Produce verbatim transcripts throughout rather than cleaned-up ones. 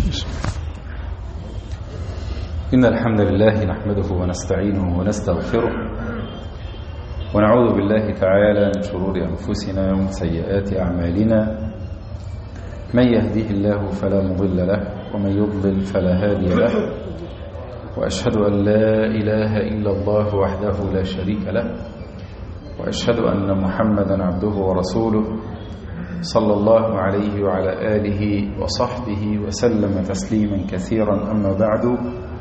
إن الحمد لله نحمده ونستعينه ونستغفره ونعوذ بالله تعالى من شرور أنفسنا ومن سيئات أعمالنا. من يهديه الله فلا مضل له ومن يضلل فلا هادي له، وأشهد أن لا إله إلا الله وحده لا شريك له، وأشهد أن محمدا عبده ورسوله صلى الله عليه وعلى آله وصحبه وسلم تسليما كثيرا. أما بعد،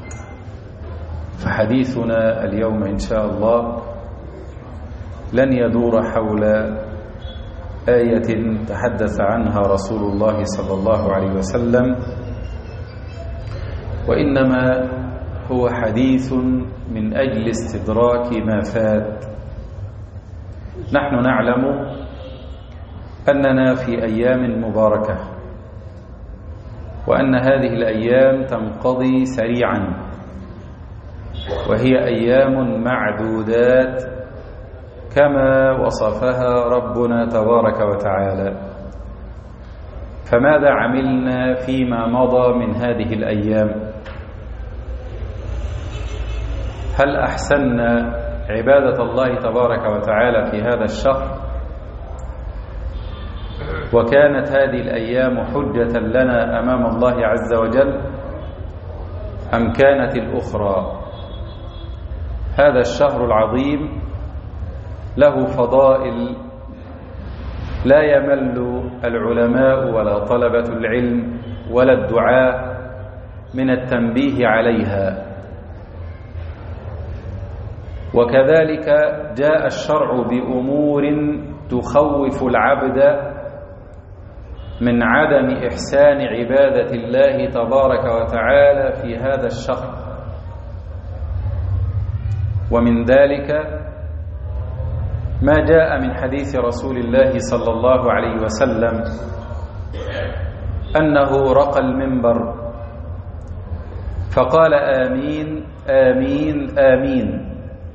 فحديثنا اليوم إن شاء الله لن يدور حول آية تحدث عنها رسول الله صلى الله عليه وسلم، وإنما هو حديث من أجل استدراك ما فات. نحن نعلم أننا في أيام مباركة، وأن هذه الأيام تنقضي سريعا، وهي أيام معدودات كما وصفها ربنا تبارك وتعالى. فماذا عملنا فيما مضى من هذه الأيام؟ هل أحسننا عبادة الله تبارك وتعالى في هذا الشهر؟ وكانت هذه الأيام حجة لنا أمام الله عز وجل، أم كانت الأخرى؟ هذا الشهر العظيم له فضائل لا يمل العلماء ولا طلبة العلم ولا الدعاء من التنبيه عليها. وكذلك جاء الشرع بأمور تخوف العبد من عدم إحسان عبادة الله تبارك وتعالى في هذا الشهر. ومن ذلك ما جاء من حديث رسول الله صلى الله عليه وسلم أنه رقى المنبر فقال آمين آمين آمين،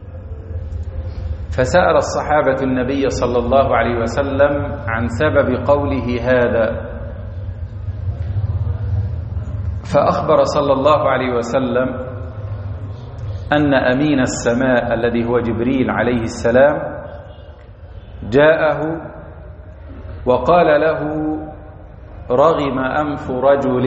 فسأل الصحابة النبي صلى الله عليه وسلم عن سبب قوله هذا، فأخبر صلى الله عليه وسلم أن أمين السماء الذي هو جبريل عليه السلام جاءه وقال له: رغم أنف رجل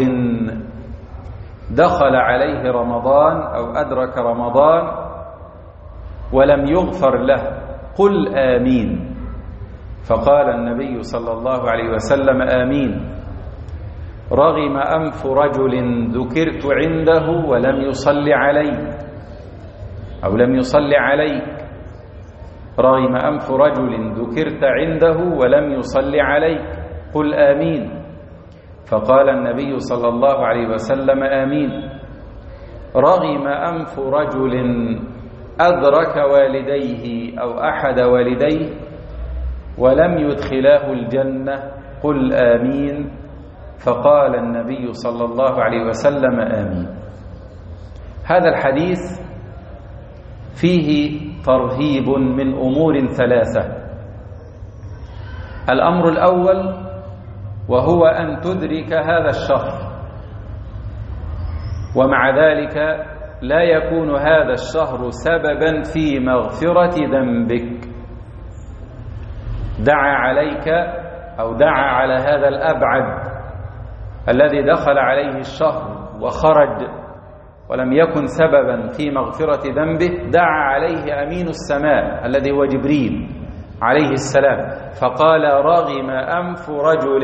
دخل عليه رمضان أو أدرك رمضان ولم يغفر له، قل آمين. فقال النبي صلى الله عليه وسلم: آمين. رغم أنف رجل ذكرت عنده ولم يصلي علي أو لم يصلي عليك. رغم أنف رجل ذكرت عنده ولم يصلي عليك، قل آمين. فقال النبي صلى الله عليه وسلم: آمين. رغم أنف رجل أدرك والديه أو أحد والديه ولم يدخلاه الجنة، قل آمين. فقال النبي صلى الله عليه وسلم: آمين. هذا الحديث فيه ترهيب من أمور ثلاثة. الأمر الأول وهو أن تدرك هذا الشهر، ومع ذلك لا يكون هذا الشهر سببا في مغفرة ذنبك. دعا عليك أو دعا على هذا الأبعد الذي دخل عليه الشهر وخرج ولم يكن سببا في مغفرة ذنبه، دعا عليه أمين السماء الذي هو جبريل عليه السلام، فقال: رغم أنف رجل،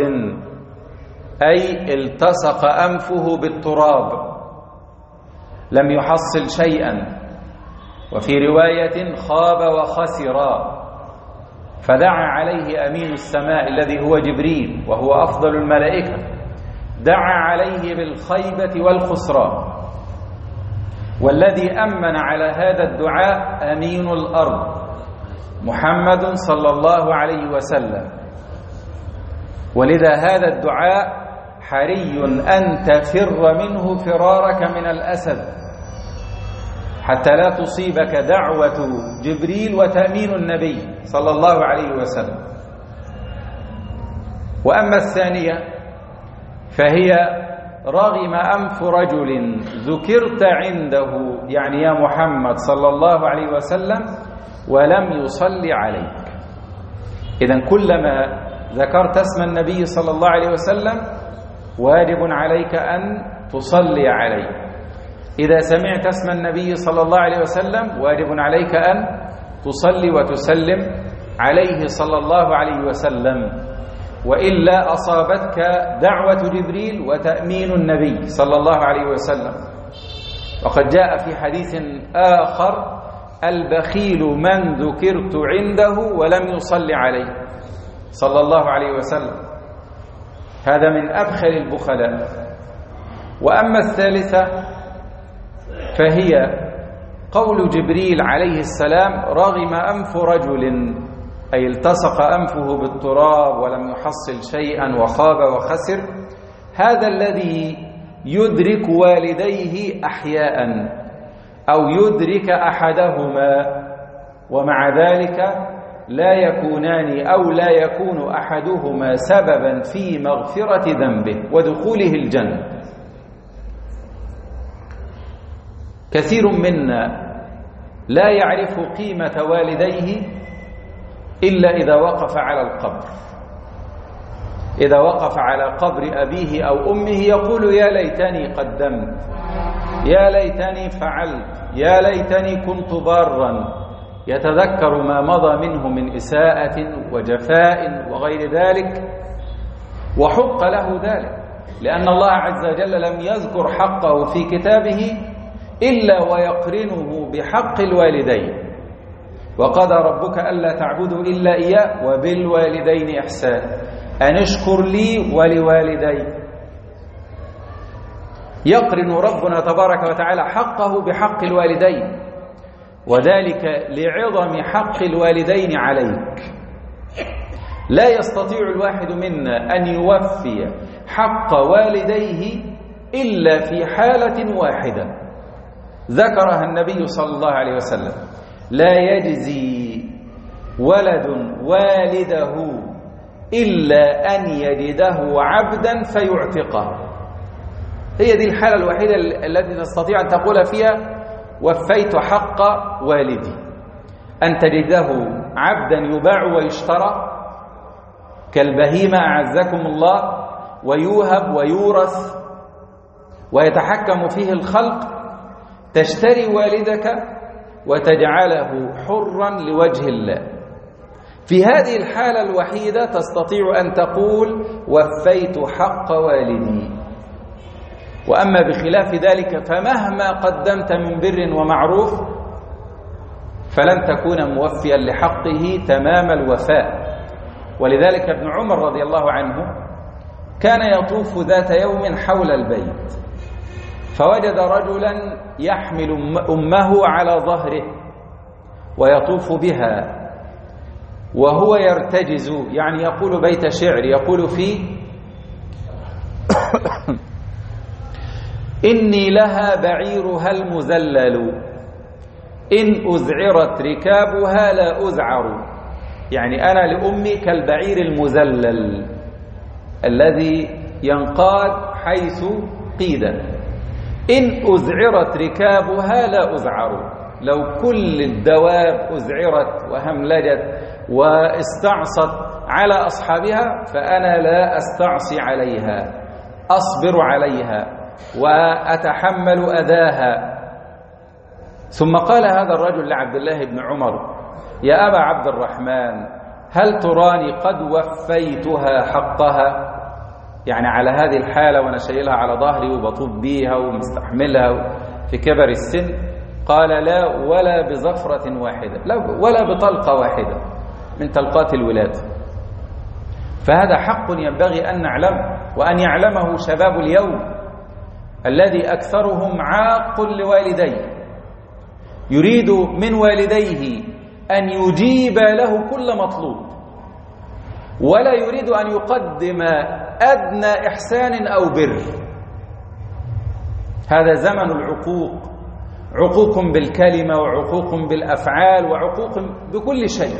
أي التصق أنفه بالتراب، لم يحصل شيئا. وفي رواية: خاب وخسر. فدعا عليه أمين السماء الذي هو جبريل وهو أفضل الملائكة، دعا عليه بالخيبة والخسران. والذي أمن على هذا الدعاء أمين الأرض محمد صلى الله عليه وسلم. ولذا هذا الدعاء حري أن تفر منه فرارك من الأسد، حتى لا تصيبك دعوة جبريل وتأمين النبي صلى الله عليه وسلم. وأما الثانية فهي رغم أنف رجل ذكرت عنده، يعني يا محمد صلى الله عليه وسلم، ولم يصلي عليك. إذن كلما ذكرت اسم النبي صلى الله عليه وسلم واجب عليك أن تصلي عليه. إذا سمعت اسم النبي صلى الله عليه وسلم واجب عليك أن تصلي وتسلم عليه صلى الله عليه وسلم، وإلا أصابتك دعوة جبريل وتأمين النبي صلى الله عليه وسلم. وقد جاء في حديث آخر: البخيل من ذكرت عنده ولم يصلي عليه صلى الله عليه وسلم. هذا من أبخل البخلاء. وأما الثالثة فهي قول جبريل عليه السلام: رغم أنف رجل، أي التصق أنفه بالتراب ولم يحصل شيئا وخاب وخسر. هذا الذي يدرك والديه أحياء أو يدرك أحدهما، ومع ذلك لا يكونان أو لا يكون أحدهما سببا في مغفرة ذنبه ودخوله الجنة. كثير منا لا يعرف قيمة والديه إلا إذا وقف على القبر. إذا وقف على قبر أبيه أو أمه يقول: يا ليتني قدمت، يا ليتني فعلت، يا ليتني كنت بارا. يتذكر ما مضى منه من إساءة وجفاء وغير ذلك، وحق له ذلك، لأن الله عز وجل لم يذكر حقه في كتابه إلا ويقرنه بحق الوالدين. وقضى ربك ألا تعبدوا إلا إياه وبالوالدين إحسانا أن اشكر لي ولوالدي. يقرن ربنا تبارك وتعالى حقه بحق الوالدين، وذلك لعظم حق الوالدين عليك. لا يستطيع الواحد منا أن يوفي حق والديه إلا في حالة واحدة ذكرها النبي صلى الله عليه وسلم: لا يجزي ولد والده إلا أن يجده عبدا فيعتقه. هي دي الحالة الوحيدة التي تستطيع أن تقول فيها وفيت حق والدي، أن تجده عبدا يباع ويشترى كالبهيمة أعزكم الله، ويوهب ويورث ويتحكم فيه الخلق، تشتري والدك وتجعله حرا لوجه الله. في هذه الحالة الوحيدة تستطيع أن تقول وفيت حق والدي. وأما بخلاف ذلك فمهما قدمت من بر ومعروف فلن تكون موفيا لحقه تمام الوفاء. ولذلك ابن عمر رضي الله عنه كان يطوف ذات يوم حول البيت، فوجد رجلا يحمل أمه على ظهره ويطوف بها وهو يرتجز، يعني يقول بيت شعر يقول فيه: إني لها بعيرها المذلل إن أذعرت ركابها لا أذعر. يعني أنا لأمي كالبعير المذلل الذي ينقاد حيث قيد. إن أذعرت ركابها لا أذعر. لو كل الدواب أذعرت وهملجت واستعصت على أصحابها فأنا لا أستعصي عليها، أصبر عليها وأتحمل أذاها. ثم قال هذا الرجل لعبد الله بن عمر: يا أبا عبد الرحمن، هل تراني قد وفيتها حقها؟ يعني على هذه الحالة وأنا شايلها على ظهري وبطوف بيها ومستحملها في كبر السن؟ قال: لا، ولا بزفرة واحدة، لا ولا بطلقة واحدة من طلقات الولادة. فهذا حق ينبغي أن نعلمه وأن يعلمه شباب اليوم الذي أكثرهم عاق لوالديه، يريد من والديه أن يجيب له كل مطلوب، ولا يريد أن يقدم أدنى إحسان أو بر. هذا زمن العقوق، عقوق بالكلمة وعقوق بالأفعال وعقوق بكل شيء.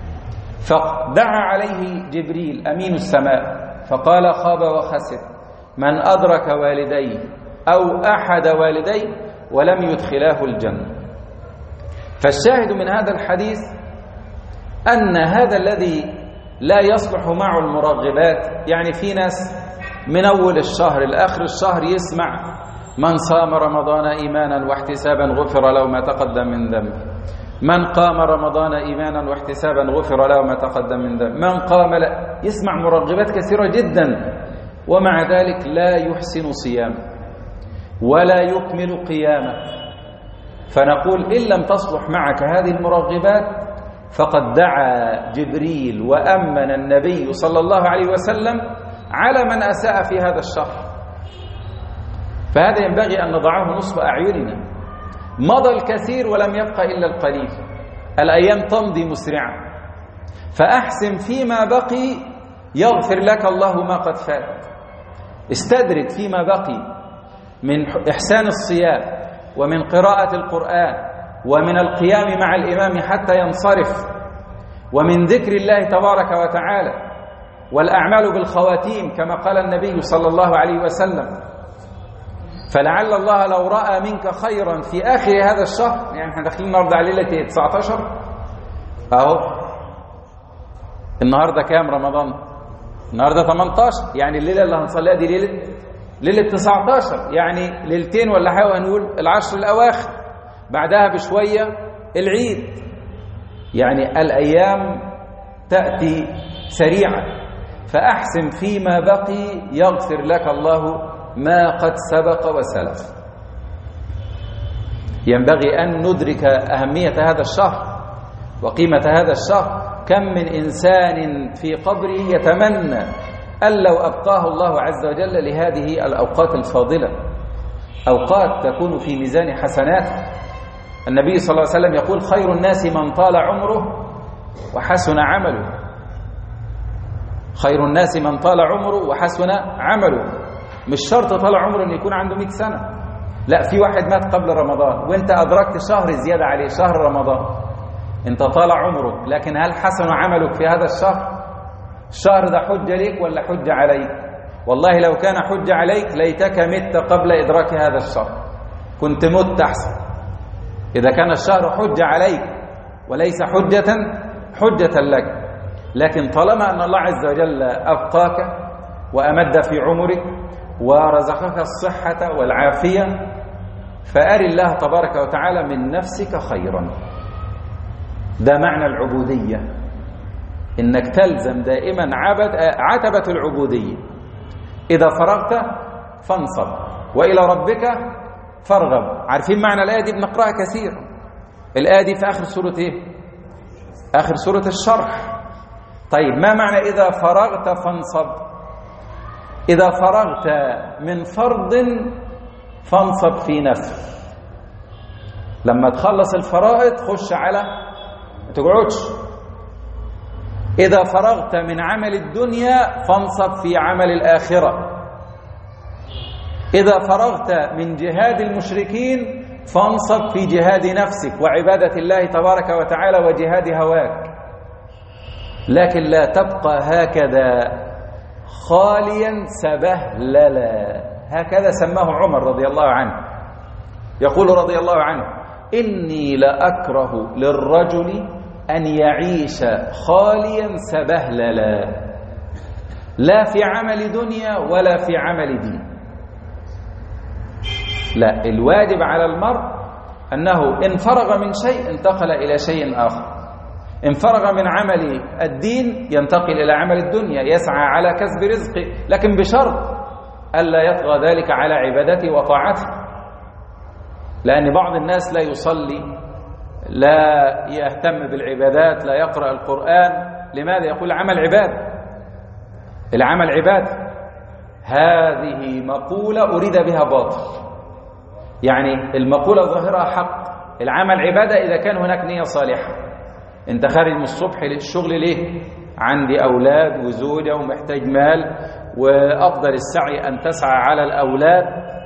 فدعا عليه جبريل أمين السماء فقال: خاب وخسر، من أدرك والديه أو أحد والديه ولم يدخلاه الجنة. فالشاهد من هذا الحديث أن هذا الذي لا يصلح معه المرغبات، يعني في ناس من أول الشهر لآخر الشهر يسمع من صام رمضان إيمانا واحتسابا غفر له ما تقدم من ذنبه، من قام رمضان إيمانا واحتسابا غفر له ما تقدم من ذنبه، من قام لا، يسمع مرغبات كثيرة جدا، ومع ذلك لا يحسن صيامه ولا يكمل قيامه. فنقول إن لم تصلح معك هذه المرغبات فقد دعا جبريل وأمن النبي صلى الله عليه وسلم على من أساء في هذا الشهر. فهذا ينبغي أن نضعه نصب أعيننا. مضى الكثير ولم يبقى إلا القليل، الأيام تمضي مسرعا، فأحسن فيما بقي يغفر لك الله ما قد فات. استدرك فيما بقي من إحسان الصيام ومن قراءة القرآن ومن القيام مع الإمام حتى ينصرف ومن ذكر الله تبارك وتعالى والأعمال بالخواتيم كما قال النبي صلى الله عليه وسلم. فلعل الله لو رأى منك خيرا في آخر هذا الشهر، يعني احنا داخلين النهارده على ليلة تسعة عشر اهو، النهارده كام رمضان؟ النهارده ثمانية عشر، يعني الليلة اللي هنصليها دي ليلة ليلة تسعة عشر، يعني ليلتين ولا حاجة، هنقول العشر الأواخر، بعدها بشوية العيد. يعني الأيام تأتي سريعا، فأحسن فيما بقي يغفر لك الله ما قد سبق وسلف. ينبغي أن ندرك أهمية هذا الشهر وقيمة هذا الشهر. كم من إنسان في قبره يتمنى أن لو أبقاه الله عز وجل لهذه الأوقات الفاضلة، أوقات تكون في ميزان حسناته. النبي صلى الله عليه وسلم يقول خير الناس من طال عمره وحسن عمله. خير الناس من طال عمره وحسن عمله. مش شرط طال عمره أن يكون عنده مئة سنة، لا، في واحد مات قبل رمضان وانت أدركت شهر زيادة عليه، شهر رمضان، انت طال عمرك، لكن هل حسن عملك في هذا الشهر؟ الشهر ده حجة ليك ولا حجة عليك؟ والله لو كان حجة عليك ليتك مت قبل إدراك هذا الشهر، كنت مت أحسن. إذا كان الشهر حجة عليك وليس حجة حجة لك. لكن طالما أن الله عز وجل أبقاك وأمد في عمرك ورزقك الصحة والعافية، فأري الله تبارك وتعالى من نفسك خيرا. ده معنى العبودية، إنك تلزم دائما عبد عتبة العبودية. إذا فرغت فانصب وإلى ربك فارغب. عارفين معنى الآية دي؟ بنقرأها كثيرا. الآية دي في آخر سورة إيه؟ آخر سورة الشرح. طيب ما معنى إذا فرغت فانصب؟ إذا فرغت من فرض فانصب في نفل. لما تخلص الفرائض خش على، ما تقعدش. إذا فرغت من عمل الدنيا فانصب في عمل الآخرة. إذا فرغت من جهاد المشركين فانصب في جهاد نفسك وعبادة الله تبارك وتعالى وجهاد هواك. لكن لا تبقى هكذا خاليا سبهللا. هكذا سماه عمر رضي الله عنه، يقول رضي الله عنه: إني لأكره للرجل أن يعيش خاليا سبهللا، لا في عمل دنيا ولا في عمل دين. لا، الواجب على المرء أنه إن فرغ من شيء انتقل إلى شيء آخر. إن فرغ من عمل الدين ينتقل إلى عمل الدنيا، يسعى على كسب رزقه، لكن بشرط ألا يطغى ذلك على عبادته وطاعته. لأن بعض الناس لا يصلي، لا يهتم بالعبادات، لا يقرأ القرآن. لماذا؟ يقول العمل عبادة، العمل عبادة. هذه مقولة أريد بها باطل. يعني المقولة ظاهرها حق، العمل عبادة إذا كان هناك نية صالحة. أنت خارج من الصبح للشغل ليه؟ عندي أولاد وزوجة ومحتاج مال، وأفضل السعي أن تسعى على الأولاد،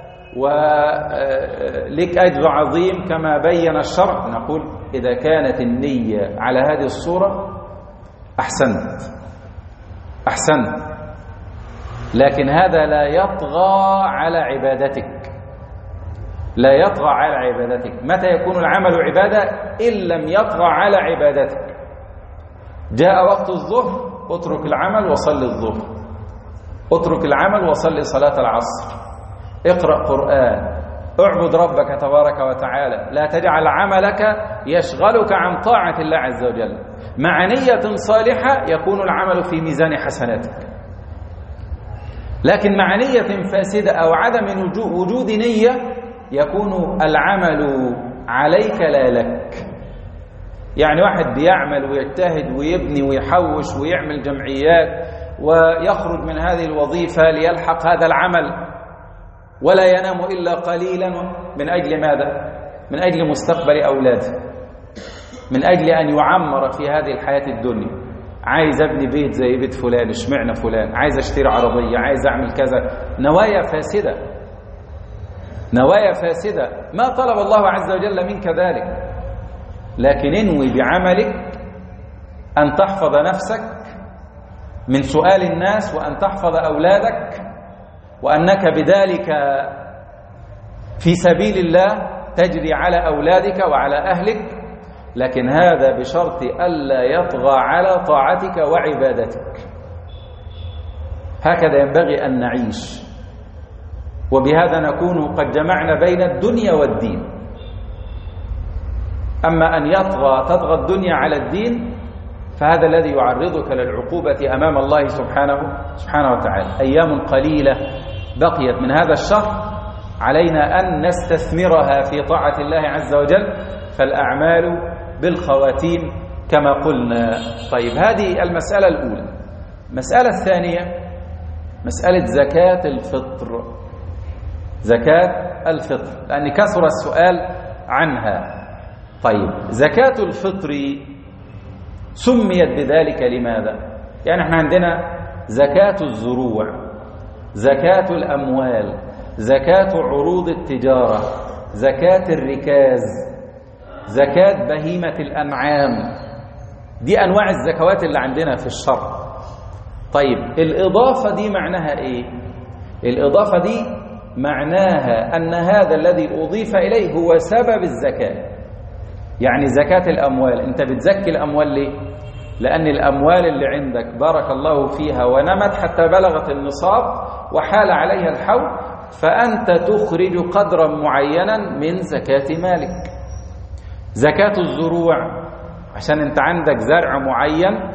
ولك أجر عظيم كما بين الشرع. نقول إذا كانت النية على هذه الصورة أحسنت أحسنت. لكن هذا لا يطغى على عبادتك، لا يطغى على عبادتك. متى يكون العمل عبادة؟ إن لم يطغى على عبادتك. جاء وقت الظهر، اترك العمل وصل الظهر، اترك العمل وصل صلاة العصر، اقرأ قرآن، اعبد ربك تبارك وتعالى. لا تجعل عملك يشغلك عن طاعة الله عز وجل. مع نية صالحة يكون العمل في ميزان حسناتك، لكن مع نية فاسدة أو عدم وجود نية يكون العمل عليك لا لك. يعني واحد بيعمل ويجتهد ويبني ويحوش ويعمل جمعيات ويخرج من هذه الوظيفة ليلحق هذا العمل، ولا ينام إلا قليلا. من أجل ماذا؟ من أجل مستقبل أولاده، من أجل أن يعمر في هذه الحياة الدنيا. عايز أبني بيت زي بيت فلان، اشمعنى فلان؟ عايز أشتري عربية، عايز أعمل كذا. نوايا فاسدة، نوايا فاسدة. ما طلب الله عز وجل منك ذلك، لكن انوي بعملك أن تحفظ نفسك من سؤال الناس، وأن تحفظ أولادك، وأنك بذلك في سبيل الله تجري على أولادك وعلى أهلك. لكن هذا بشرط ألا يطغى على طاعتك وعبادتك. هكذا ينبغي أن نعيش، وبهذا نكون قد جمعنا بين الدنيا والدين. أما أن يطغى تطغى الدنيا على الدين فهذا الذي يعرضك للعقوبة أمام الله سبحانه سبحانه وتعالى. أيام قليلة بقيت من هذا الشهر، علينا أن نستثمرها في طاعة الله عز وجل، فالأعمال بالخواتيم كما قلنا. طيب، هذه المسألة الأولى. المسألة الثانية مسألة زكاة الفطر. زكاة الفطر، لأن كثر السؤال عنها. طيب، زكاة الفطر سميت بذلك لماذا؟ يعني احنا عندنا زكاة الزروع، زكاة الأموال، زكاة عروض التجارة، زكاة الركاز، زكاة بهيمة الأنعام. دي أنواع الزكوات اللي عندنا في الشرع. طيب، الإضافة دي معناها إيه؟ الإضافة دي معناها أن هذا الذي أضيف إليه هو سبب الزكاة. يعني زكاة الأموال، أنت بتزكي الأموال ليه؟ لأن الأموال اللي عندك بارك الله فيها ونمت حتى بلغت النصاب وحال عليها الحول، فأنت تخرج قدرا معينا من زكاة مالك. زكاة الزروع عشان أنت عندك زرع معين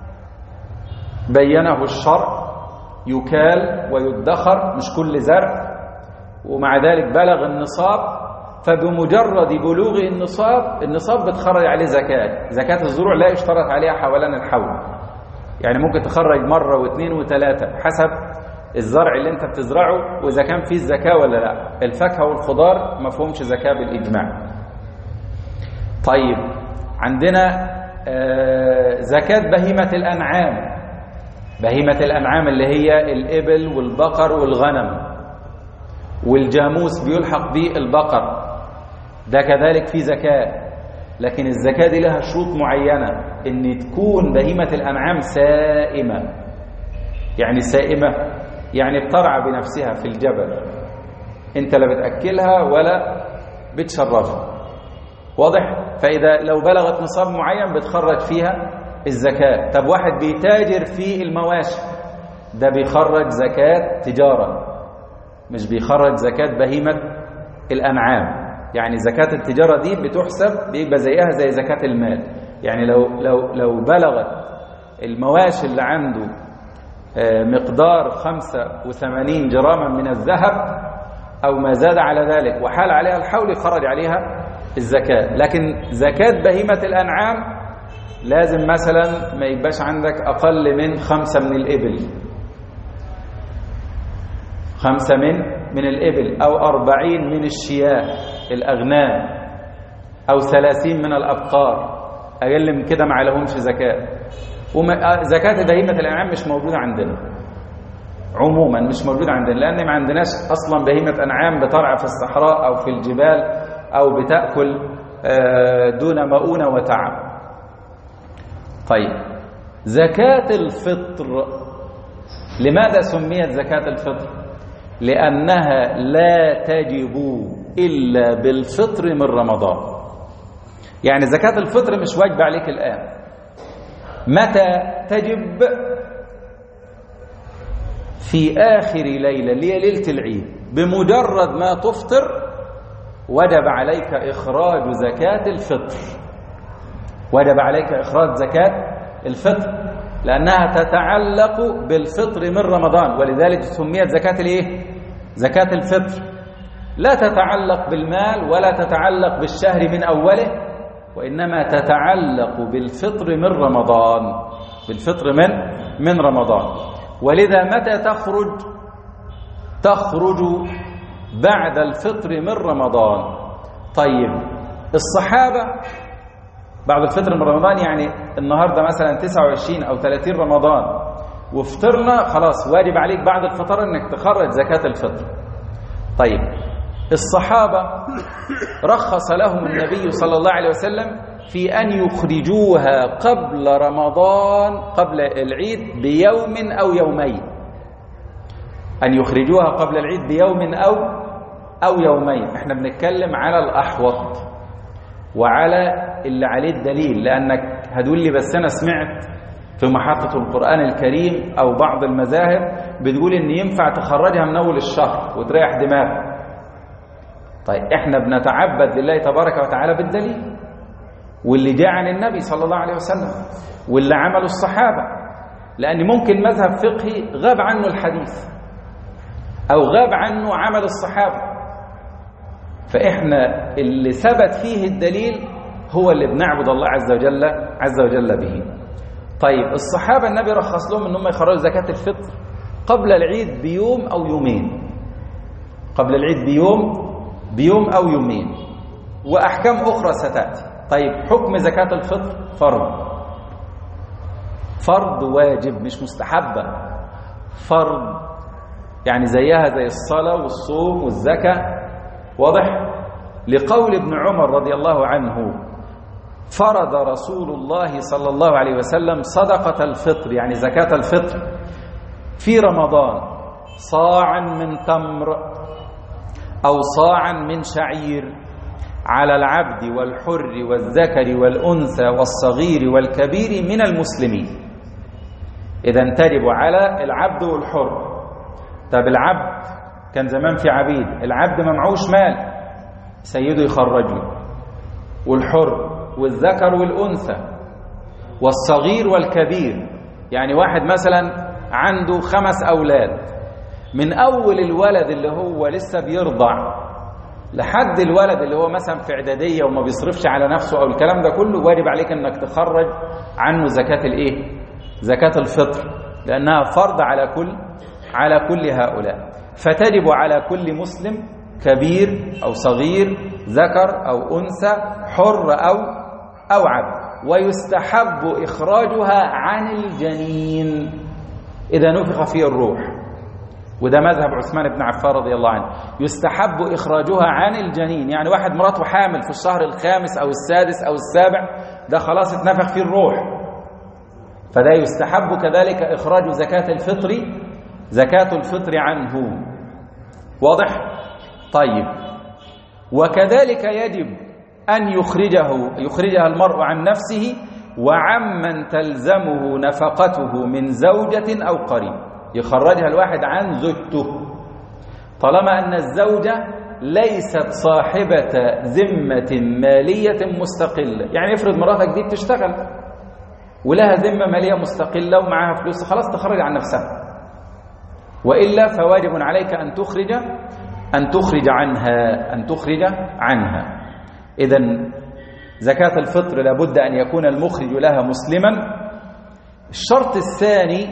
بينه الشرع، يكال ويدخر، مش كل زرع، ومع ذلك بلغ النصاب، فبمجرد بلوغ النصاب النصاب بتخرج عليه زكاة. زكاة الزروع لا يشترط عليها حولان الحول، يعني ممكن تخرج مرة واثنين وثلاثة حسب الزرع اللي انت بتزرعه وإذا كان فيه الزكاة ولا لا. الفاكهة والخضار ما فيهمش زكاة بالإجماع. طيب، عندنا زكاة بهيمة الأنعام. بهيمة الأنعام اللي هي الإبل والبقر والغنم والجاموس بيلحق به البقر، ده كذلك في زكاة. لكن الزكاة دي لها شروط معينة، ان تكون بهيمة الأنعام سائمة. يعني سائمة يعني بترعى بنفسها في الجبل، انت لا بتأكلها ولا بتشربها، واضح؟ فإذا لو بلغت نصاب معين بتخرج فيها الزكاة. طب واحد بيتاجر في المواشي، ده بيخرج زكاة تجارة، مش بيخرج زكاة بهيمة الأنعام. يعني زكاة التجارة دي بتحسب بيبقى زيها زي زكاة المال. يعني لو لو لو بلغت المواشي اللي عنده مقدار خمسة وثمانين جراما من الذهب أو ما زاد على ذلك وحال عليها الحول يخرج عليها الزكاة. لكن زكاة بهيمة الأنعام لازم مثلا ما يبقاش عندك أقل من خمسة من الإبل، خمسة من من الإبل، أو أربعين من الشياه الأغنام، أو ثلاثين من الأبقار. أقل من كده ما عليهمش زكاة. وزكاة بهيمة الأنعام مش موجودة عندنا عموما، مش موجودة عندنا، لأن ما عندناش أصلا بهيمة أنعام بترعى في الصحراء أو في الجبال أو بتأكل دون مؤونة وتعب. طيب، زكاة الفطر لماذا سميت زكاة الفطر؟ لأنها لا تجب إلا بالفطر من رمضان. يعني زكاة الفطر مش واجب عليك الآن. متى تجب؟ في آخر ليلة اللي هي ليلة العيد، بمجرد ما تفطر وجب عليك إخراج زكاة الفطر. وجب عليك إخراج زكاة الفطر لأنها تتعلق بالفطر من رمضان، ولذلك سميت زكاة الإيه؟ زكاة الفطر. لا تتعلق بالمال ولا تتعلق بالشهر من أوله، وإنما تتعلق بالفطر من رمضان، بالفطر من من رمضان. ولذا متى تخرج؟ تخرج بعد الفطر من رمضان. طيب الصحابة بعد الفطر من رمضان، يعني النهاردة مثلا تسعة وعشرين أو ثلاثين رمضان وفطرنا، خلاص واجب عليك بعد الفطر أنك تخرج زكاة الفطر. طيب الصحابة رخص لهم النبي صلى الله عليه وسلم في أن يخرجوها قبل رمضان، قبل العيد بيوم أو يومين، أن يخرجوها قبل العيد بيوم أو أو يومين. احنا بنتكلم على الأحوط وعلى اللي عليه الدليل، لأنك هتقول لي بس أنا سمعت في محطة القرآن الكريم أو بعض المذاهب بتقول إن ينفع تخرجها من أول الشهر وتريح دماغك. طيب احنا بنتعبد لله تبارك وتعالى بالدليل، واللي جاء عن النبي صلى الله عليه وسلم واللي عمله الصحابة، لأن ممكن مذهب فقهي غاب عنه الحديث أو غاب عنه عمل الصحابة، فإحنا اللي ثبت فيه الدليل هو اللي بنعبد الله عز وجل عز وجل به. طيب الصحابة النبي رخص لهم أنهم يخرجوا زكاة الفطر قبل العيد بيوم أو يومين، قبل العيد بيوم بيوم أو يومين، وأحكام أخرى ستأتي. طيب حكم زكاة الفطر فرض، فرض واجب مش مستحبة، فرض يعني زيها زي الصلاة والصوم والزكاة، واضح؟ لقول ابن عمر رضي الله عنه: فرض رسول الله صلى الله عليه وسلم صدقة الفطر، يعني زكاة الفطر، في رمضان صاعا من تمر أو صاعا من شعير على العبد والحر والذكر والأنثى والصغير والكبير من المسلمين. إذن تجب على العبد والحر. طب العبد كان زمان في عبيد، العبد ما معوش مال سيده يخرجه، والحر والذكر والأنثى والصغير والكبير، يعني واحد مثلا عنده خمس أولاد، من أول الولد اللي هو لسه بيرضع لحد الولد اللي هو مثلا في إعدادية وما بيصرفش على نفسه أو الكلام ده كله، واجب عليك أنك تخرج عنه زكاة الإيه؟ زكاة الفطر، لأنها فرض على كل على كل هؤلاء. فتجب على كل مسلم كبير أو صغير، ذكر أو أنثى، حر أو أو عبد. ويستحب إخراجها عن الجنين إذا نفخ فيه الروح، وده مذهب عثمان بن عفان رضي الله عنه. يستحب إخراجها عن الجنين، يعني واحد مراته حامل في الشهر الخامس أو السادس أو السابع، ده خلاص اتنفخ فيه الروح، فده يستحب كذلك إخراج زكاة الفطر زكاة الفطر عنه، واضح؟ طيب وكذلك يجب أن يخرجه يخرجها المرء عن نفسه وعمن تلزمه نفقته من زوجة أو قريب. يخرجها الواحد عن زوجته طالما أن الزوجة ليست صاحبة ذمة مالية مستقلة. يعني افرض مراتك دي بتشتغل ولها ذمة مالية مستقلة ومعها فلوس، خلاص تخرج عن نفسها، وإلا فواجب عليك أن تخرج أن تخرج عنها أن تخرج عنها. إذن زكاة الفطر لابد أن يكون المخرج لها مسلما. الشرط الثاني: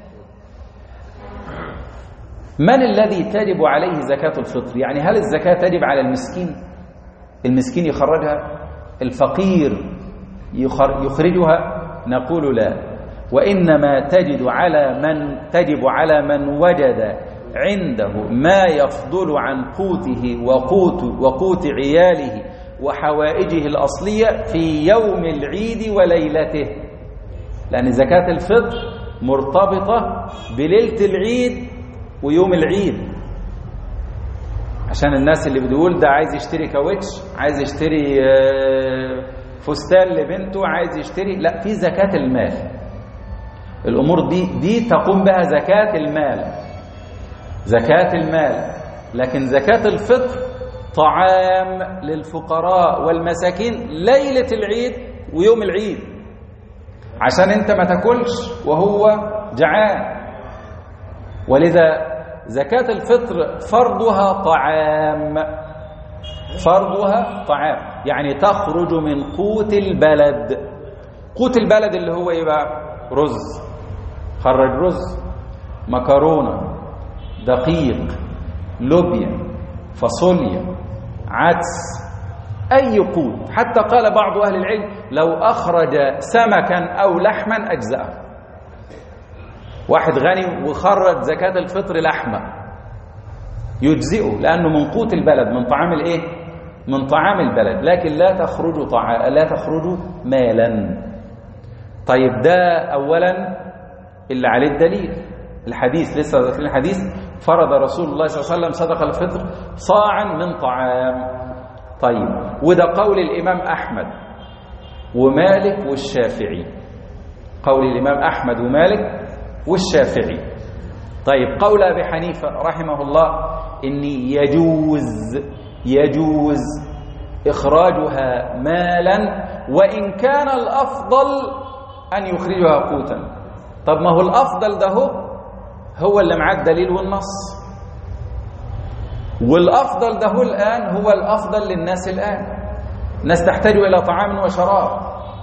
من الذي تجب عليه زكاة الفطر؟ يعني هل الزكاة تجب على المسكين؟ المسكين يخرجها؟ الفقير يخرجها؟ نقول لا، وإنما تجد على من تجب على من وجد عنده ما يفضل عن قوته وقوت وقوت عياله وحوائجه الأصلية في يوم العيد وليلته، لأن زكاة الفطر مرتبطة بليلة العيد ويوم العيد، عشان الناس اللي بتقول ده عايز يشتري كاوتش، عايز يشتري فستان لبنته، عايز يشتري، لا، في زكاة المال. الأمور دي دي تقوم بها زكاة المال، زكاة المال. لكن زكاة الفطر طعام للفقراء والمساكين ليلة العيد ويوم العيد، عشان انت ما تاكلش وهو جعان. ولذا زكاة الفطر فرضها طعام، فرضها طعام، يعني تخرج من قوت البلد. قوت البلد اللي هو ايه بقى؟ رز، خرج رز، مكرونة، دقيق، لوبيا، فاصوليا، عدس، أي قوت. حتى قال بعض أهل العلم لو أخرج سمكا أو لحما أجزأه. واحد غني وخرج زكاة الفطر لحمة يجزئه، لأنه من قوت البلد، من طعام الإيه؟ من طعام البلد، لكن لا تخرج طعام، لا تخرج مالا. طيب ده أولا اللي عليه الدليل، الحديث، لسه ذاكرين الحديث، فرض رسول الله صلى الله عليه وسلم صدقة الفطر صاعا من طعام. طيب، وده قول الإمام أحمد ومالك والشافعي، قول الإمام أحمد ومالك والشافعي. طيب، قول أبي حنيفة رحمه الله إن يجوز يجوز إخراجها مالا، وإن كان الأفضل أن يخرجها قوتا. طب ما هو الأفضل ده هو هو اللي معاه الدليل والنص، والأفضل ده هو الآن هو الأفضل للناس الآن. الناس تحتاج إلى طعام وشراب،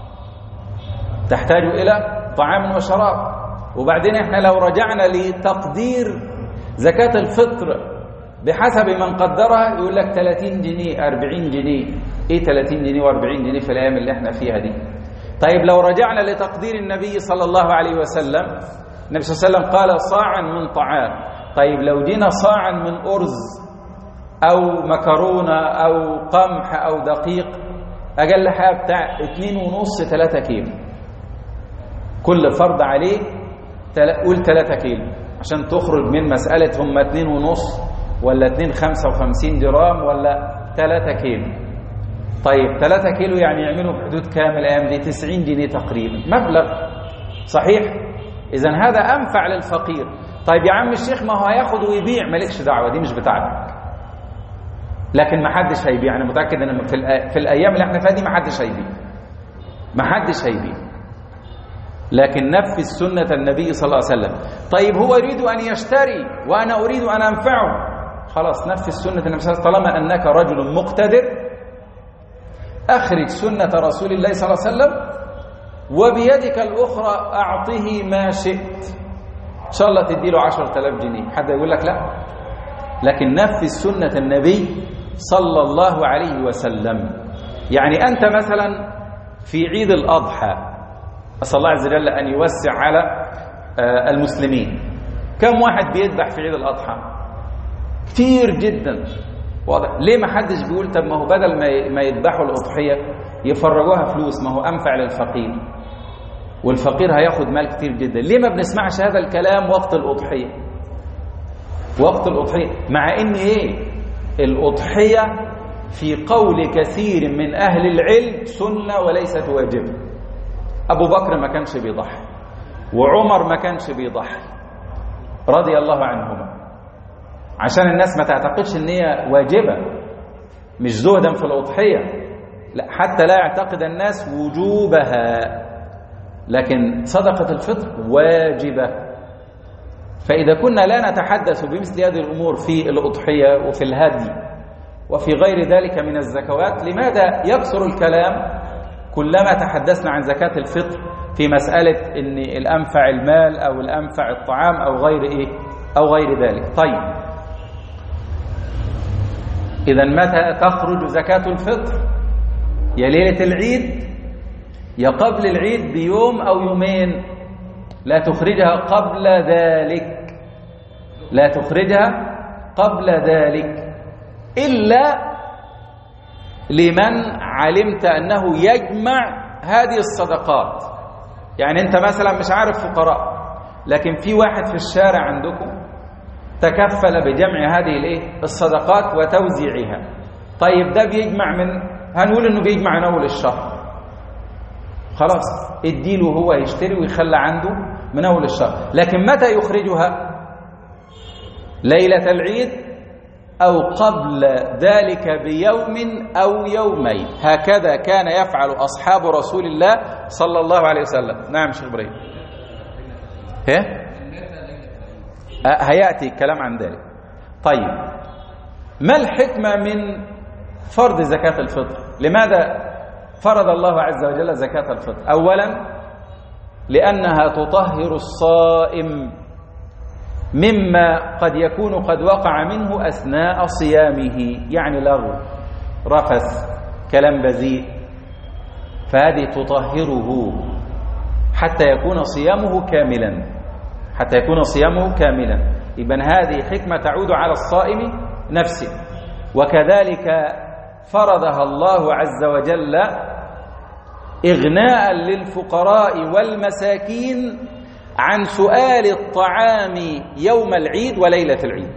تحتاج إلى طعام وشراب. وبعدين احنا لو رجعنا لتقدير زكاة الفطر بحسب من قدرها يقول لك ثلاثين جنيه، أربعين جنيه. ايه ثلاثين جنيه وأربعين جنيه في الأيام اللي احنا فيها دي؟ طيب لو رجعنا لتقدير النبي صلى الله عليه وسلم، النبي صلى الله عليه وسلم قال صاعا من طعام. طيب لو جينا صاعا من أرز أو مكرونة أو قمح أو دقيق، أقل حاجة بتاع اتنين ونص ثلاثة كيلو، كل فرد عليه قول ثلاثة كيلو، عشان تخرج من مسألة هم اتنين ونص ولا اتنين خمسة وخمسين جرام ولا ثلاثة كيلو. طيب ثلاثة كيلو يعني يعملوا بحدود كام الأيام دي؟ تسعين جنيه تقريبا، مبلغ صحيح. إذن هذا أنفع للفقير. طيب يا عم الشيخ ما هو هياخد ويبيع، مالكش دعوة، دي مش بتاعتك. لكن ما حدش هيبيع، أنا متأكد أن في, في الأيام اللي احنا فيها دي ما حدش هيبيع، ما حدش هيبيع. لكن نفذ سنة النبي صلى الله عليه وسلم. طيب هو يريد أن يشتري وأنا أريد أن أنفعه، خلاص نفذ سنة النبي صلى الله عليه وسلم. طالما أنك رجل مقتدر أخرج سنة رسول الله صلى الله عليه وسلم، وبيدك الأخرى أعطه ما شئت. إن شاء الله تديله عشرة آلاف جنيه، حد يقول لك لا؟ لكن نفذ سنة النبي صلى الله عليه وسلم. يعني أنت مثلا في عيد الأضحى، أسأل الله عز وجل أن يوسع على المسلمين، كم واحد بيذبح في عيد الأضحى؟ كتير جدا، واضح. ليه ما حدش بيقول طب ما هو بدل ما يذبحوا الأضحية يفرجوها فلوس، ما هو أنفع للفقير، والفقير هياخد مال كتير جدا. ليه ما بنسمعش هذا الكلام وقت الأضحية؟ وقت الأضحية، مع إن إيه الأضحية في قول كثير من أهل العلم سنة وليست واجبة. أبو بكر ما كانش بيضحي، وعمر ما كانش بيضحي رضي الله عنهما، عشان الناس ما تعتقدش ان هي واجبة، مش زهدا في الأضحية، لا، حتى لا يعتقد الناس وجوبها. لكن صدقة الفطر واجبة. فإذا كنا لا نتحدث بمثل هذه الأمور في الأضحية وفي الهدي وفي غير ذلك من الزكوات، لماذا يكثر الكلام كلما تحدثنا عن زكاة الفطر في مسألة ان الأنفع المال أو الأنفع الطعام أو غير إيه أو غير ذلك؟ طيب، إذا متى تخرج زكاة الفطر؟ يا ليلة العيد يا قبل العيد بيوم أو يومين. لا تخرجها قبل ذلك، لا تخرجها قبل ذلك إلا لمن علمت أنه يجمع هذه الصدقات. يعني أنت مثلا مش عارف فقراء لكن في واحد في الشارع عندكم تكفل بجمع هذه الايه الصدقات وتوزيعها. طيب ده بيجمع من، هنقول انه بيجمع من اول الشهر، خلاص اديله هو يشتري ويخلى عنده من اول الشهر. لكن متى يخرجها؟ ليلة العيد او قبل ذلك بيوم او يومين. هكذا كان يفعل اصحاب رسول الله صلى الله عليه وسلم. نعم شيخ ابراهيم. ايه هياتي الكلام عن ذلك. طيب ما الحكمة من فرض زكاة الفطر؟ لماذا فرض الله عز وجل زكاة الفطر؟ أولا لأنها تطهر الصائم مما قد يكون قد وقع منه أثناء صيامه، يعني لغو، رفث، كلام بذيء، فهذه تطهره حتى يكون صيامه كاملا، حتى يكون صيامه كاملا. إذن هذه حكمة تعود على الصائم نفسه. وكذلك فرضها الله عز وجل إغناء للفقراء والمساكين عن سؤال الطعام يوم العيد وليلة العيد.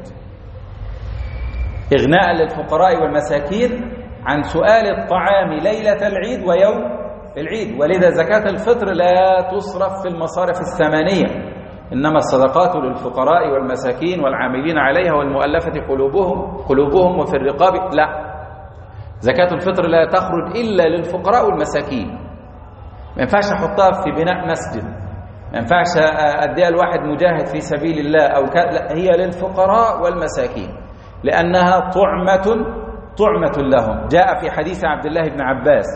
إغناء للفقراء والمساكين عن سؤال الطعام ليلة العيد ويوم العيد. ولذا زكاة الفطر لا تصرف في المصارف الثمانية، إنما الصدقات للفقراء والمساكين والعاملين عليها والمؤلفة قلوبهم قلوبهم وفي الرقاب. لا، زكاة الفطر لا تخرج إلا للفقراء والمساكين. ما ينفعش أحطها في بناء مسجد، ما ينفعش أديها لواحد مجاهد في سبيل الله أو ك... لا، هي للفقراء والمساكين لأنها طعمة طعمة لهم. جاء في حديث عبد الله بن عباس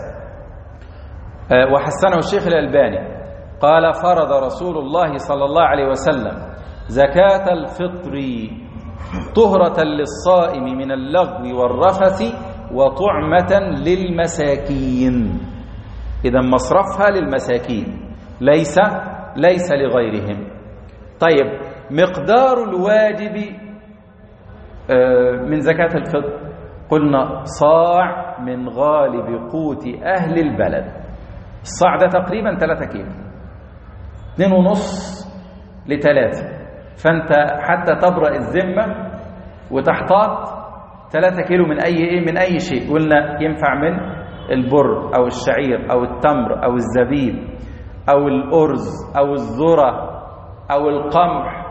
وحسنه الشيخ الألباني قال: فرض رسول الله صلى الله عليه وسلم زكاة الفطر طهرة للصائم من اللغو والرفث وطعمة للمساكين. إذا مصرفها للمساكين ليس ليس لغيرهم. طيب مقدار الواجب من زكاة الفطر قلنا صاع من غالب قوت أهل البلد. الصاع ده تقريبا ثلاثة كيلو، اثنين ونص لثلاثة، فأنت حتى تبرأ الذمة وتحتاط ثلاثة كيلو من أي إيه من أي شيء. قلنا ينفع من البر أو الشعير أو التمر أو الزبيب أو الأرز أو الذرة أو القمح،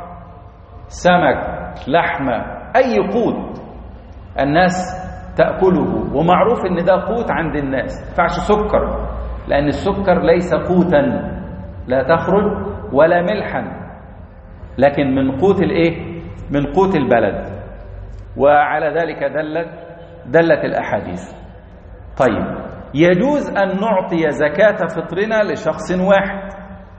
سمك، لحمة، أي قوت الناس تأكله ومعروف إن ده قوت عند الناس. ما ينفعش سكر، لأن السكر ليس قوتا، لا تخرج ولا ملحا، لكن من قوت الإيه؟ من قوت البلد. وعلى ذلك دلت دلت الأحاديث. طيب يجوز أن نعطي زكاة فطرنا لشخص واحد،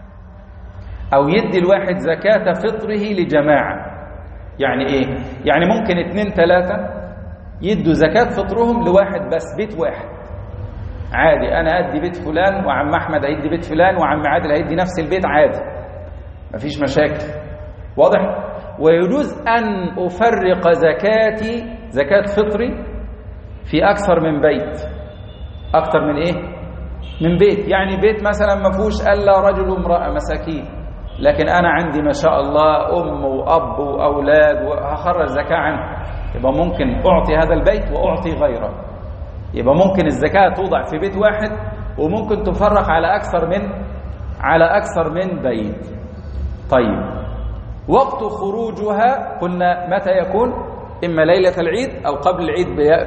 أو يدي الواحد زكاة فطره لجماعة. يعني إيه؟ يعني ممكن اثنين ثلاثة يدوا زكاة فطرهم لواحد بس، بيت واحد عادي. أنا أدي بيت فلان، وعم أحمد هيدي بيت فلان، وعم عادل هيدي نفس البيت عادي، مفيش مشاكل. واضح؟ ويجوز أن أفرق زكاتي زكاة فطري في أكثر من بيت. أكثر من إيه؟ من بيت. يعني بيت مثلا ما فيهوش إلا رجل وامرأة مساكين، لكن أنا عندي ما شاء الله أم وأب وأولاد وهخرج زكاة عنه، يبقى ممكن أعطي هذا البيت وأعطي غيره. يبقى ممكن الزكاة توضع في بيت واحد، وممكن تفرق على أكثر من على أكثر من بيت. طيب وقت خروجها قلنا متى يكون؟ إما ليلة العيد أو قبل العيد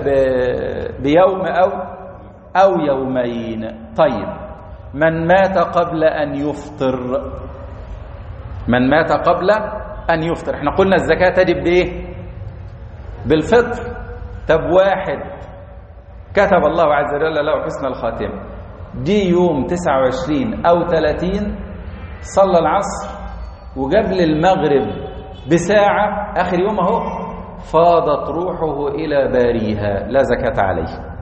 بيوم أو أو يومين. طيب من مات قبل أن يفطر، من مات قبل أن يفطر، احنا قلنا الزكاة تجب بإيه؟ بالفطر. طب واحد كتب الله عز وجل له حسن الخاتمة، دي يوم تسعة وعشرين أو ثلاثين، صلى العصر وقبل المغرب بساعة آخر يوم اهو فاضت روحه إلى باريها، لا زكاة عليه،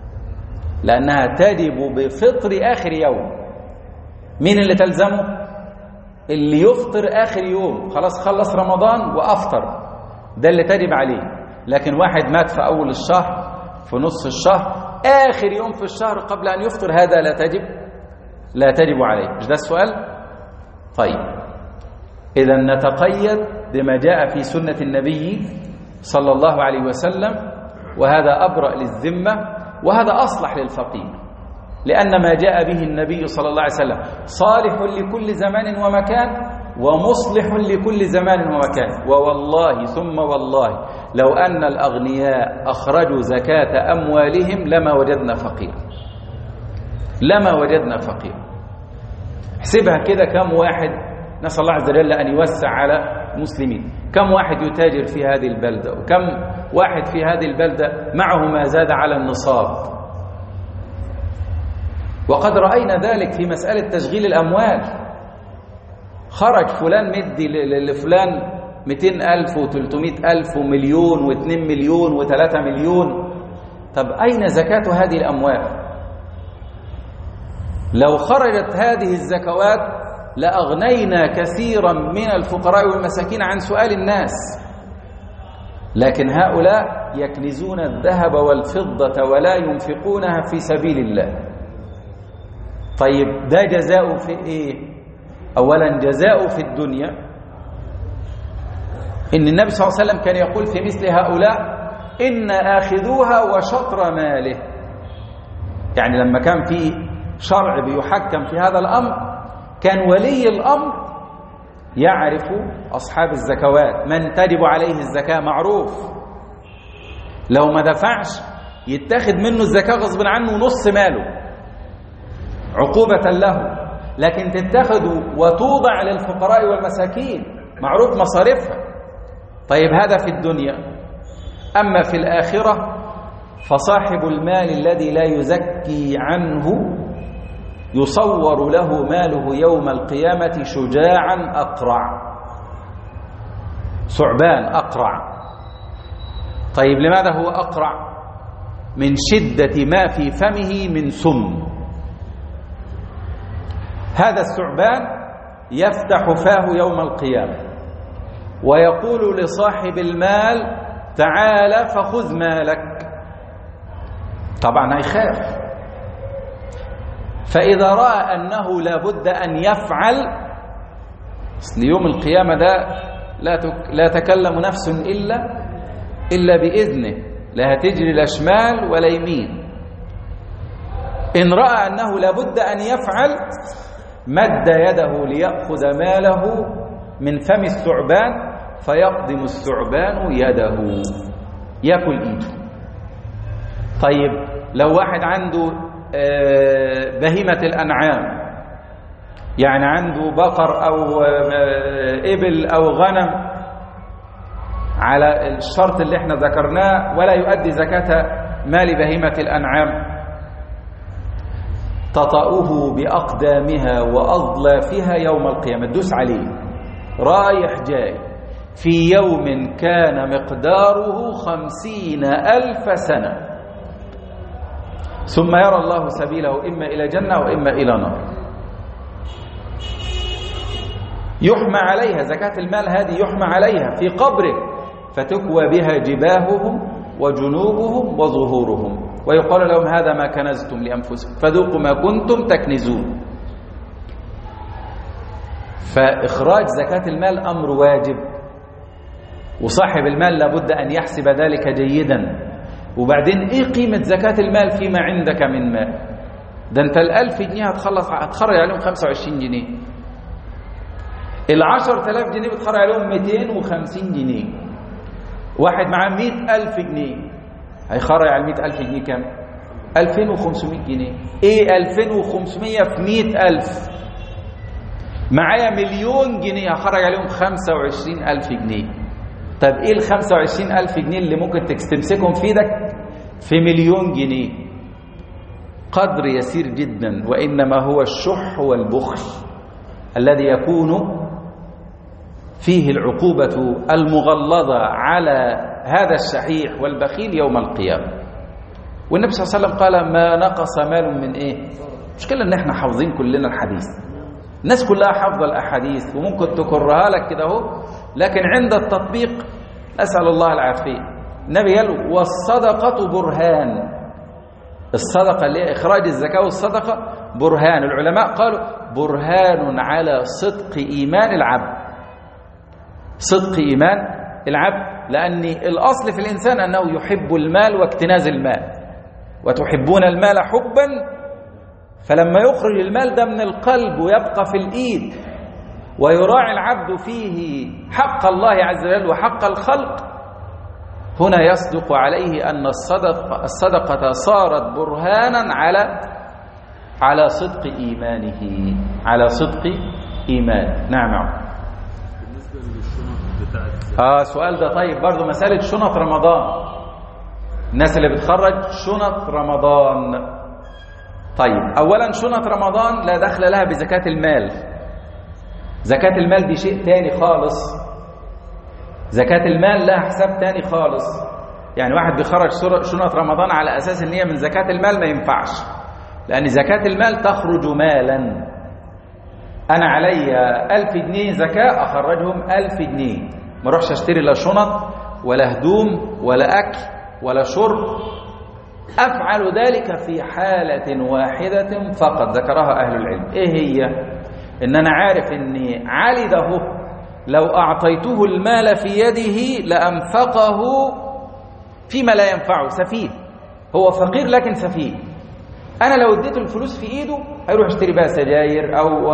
لأنها تجب بفطر آخر يوم. مين اللي تلزمه؟ اللي يفطر آخر يوم، خلاص خلص رمضان وأفطر، ده اللي تجب عليه. لكن واحد مات في أول الشهر، في نص الشهر، آخر يوم في الشهر قبل أن يفطر، هذا لا تجب لا تجب عليه. مش ده السؤال؟ طيب إذا نتقيد بما جاء في سنة النبي صلى الله عليه وسلم، وهذا أبرأ للذمة وهذا أصلح للفقير، لأن ما جاء به النبي صلى الله عليه وسلم صالح لكل زمان ومكان ومصلح لكل زمان ومكان. ووالله ثم والله لو أن الأغنياء أخرجوا زكاة أموالهم لما وجدنا فقير، لما وجدنا فقير. احسبها كده، كم واحد، نسأل الله عز وجل أن يوسع على المسلمين، كم واحد يتاجر في هذه البلدة، وكم واحد في هذه البلدة معه ما زاد على النصاب. وقد رأينا ذلك في مسألة تشغيل الأموال. خرج فلان مدي لفلان مئتين ألف وثلاثمائة ألف ومليون واثنين مليون وثلاثة مليون. طب أين زكاة هذه الأموال؟ لو خرجت هذه الزكوات لأغنينا كثيرا من الفقراء والمساكين عن سؤال الناس، لكن هؤلاء يكنزون الذهب والفضة ولا ينفقونها في سبيل الله. طيب ده جزاء في إيه؟ أولا جزاء في الدنيا، إن النبي صلى الله عليه وسلم كان يقول في مثل هؤلاء إن آخذوها وشطر ماله. يعني لما كان في شرع بيحكم في هذا الأمر كان ولي الأمر يعرف أصحاب الزكوات، من تجب عليه الزكاة معروف، لو ما دفعش يتاخد منه الزكاة غصب عنه نص ماله عقوبة له، لكن تتاخد وتوضع للفقراء والمساكين معروف مصاريفها. طيب هذا في الدنيا. أما في الآخرة فصاحب المال الذي لا يزكي عنه يصور له ماله يوم القيامة شجاعا أقرع، ثعبان أقرع. طيب لماذا هو أقرع؟ من شدة ما في فمه من سم. هذا الثعبان يفتح فاه يوم القيامة ويقول لصاحب المال تعال فخذ مالك. طبعا هيخاف، فإذا رأى أنه لابد أن يفعل، ليوم القيامة ده لا تك لا تكلم نفس إلا إلا بإذنه، لا هتجري لا شمال ولا يمين. إن رأى أنه لابد أن يفعل مد يده ليأخذ ماله من فم الثعبان فيقدم الثعبان يده يأكل إيده. طيب لو واحد عنده بهيمة الأنعام، يعني عنده بقر أو إبل أو غنم على الشرط اللي احنا ذكرناه ولا يؤدي زكاة مال بهيمة الأنعام، تطأه بأقدامها وأظلافها يوم القيامة، تدوس عليه رايح جاي في يوم كان مقداره خمسين ألف سنة، ثم يرى الله سبيله إما إلى جنة وإما إلى نار. يحمى عليها زكاة المال، هذه يحمى عليها في قبره فتكوى بها جباههم وجنوبهم وظهورهم ويقال لهم هذا ما كنزتم لأنفسكم فذوقوا ما كنتم تكنزون. فإخراج زكاة المال أمر واجب، وصاحب المال لابد أن يحسب ذلك جيدا. وبعدين إيه قيمة زكاة المال فيما عندك من مال؟ ده أنت الألف جنيه هتخلص هتخرج عليهم خمسة وعشرين جنيه، العشر تلاف جنيه بتخرج عليهم مئتين وخمسين جنيه، واحد معاه مئة ألف جنيه هيخرج على المئة ألف جنيه كام؟ ألفين وخمسمائة جنيه. إيه ألفين وخمسمائة في مئة ألف؟ معايا مليون جنيه هخرج عليهم خمسة وعشرين ألف جنيه. طب إيه ال خمسة وعشرين ألف جنيه اللي ممكن تمسكهم في ايدك في مليون جنيه؟ قدر يسير جدا، وإنما هو الشح والبخل الذي يكون فيه العقوبة المغلظة على هذا الشحيح والبخيل يوم القيامة. والنبي صلى الله عليه وسلم قال ما نقص مال من إيه؟ مشكلة إن إحنا حافظين كلنا الحديث، الناس كلها حافظة الأحاديث وممكن تكرها لك كده اهو، لكن عند التطبيق أسأل الله العافية. النبي قال والصدقة برهان، الصدقة اللي هي إخراج الزكاة والصدقة برهان. العلماء قالوا برهان على صدق إيمان العبد، صدق إيمان العبد، لأن الأصل في الإنسان أنه يحب المال واكتناز المال، وتحبون المال حبا، فلما يخرج المال ده من القلب ويبقى في الإيد ويراعي العبد فيه حق الله عز وجل وحق الخلق، هنا يصدق عليه أن الصدقة, الصدقة صارت برهانا على على صدق إيمانه، على صدق إيمان. نعم. بالنسبة للشنط بتاعت آه سؤال ده طيب برضو، مسألة شنط رمضان، الناس اللي بتخرج شنط رمضان. طيب أولا شنط رمضان لا دخل لها بزكاة المال، زكاة المال دي شيء تاني خالص، زكاة المال لها حساب تاني خالص. يعني واحد بيخرج شنط رمضان على أساس ان هي من زكاة المال ما ينفعش، لأن زكاة المال تخرج مالا. أنا علي ألف جنيه زكاة، أخرجهم ألف جنيه، ما اروحش اشتري لا شنط ولا هدوم ولا أكل ولا شرب. أفعل ذلك في حالة واحدة فقط ذكرها أهل العلم، إيه هي؟ إن أنا عارف إن علي ده لو أعطيته المال في يده لأنفقه فيما لا ينفعه، سفيه، هو فقير لكن سفيه. أنا لو اديته الفلوس في إيده هيروح يشتري بها سجاير أو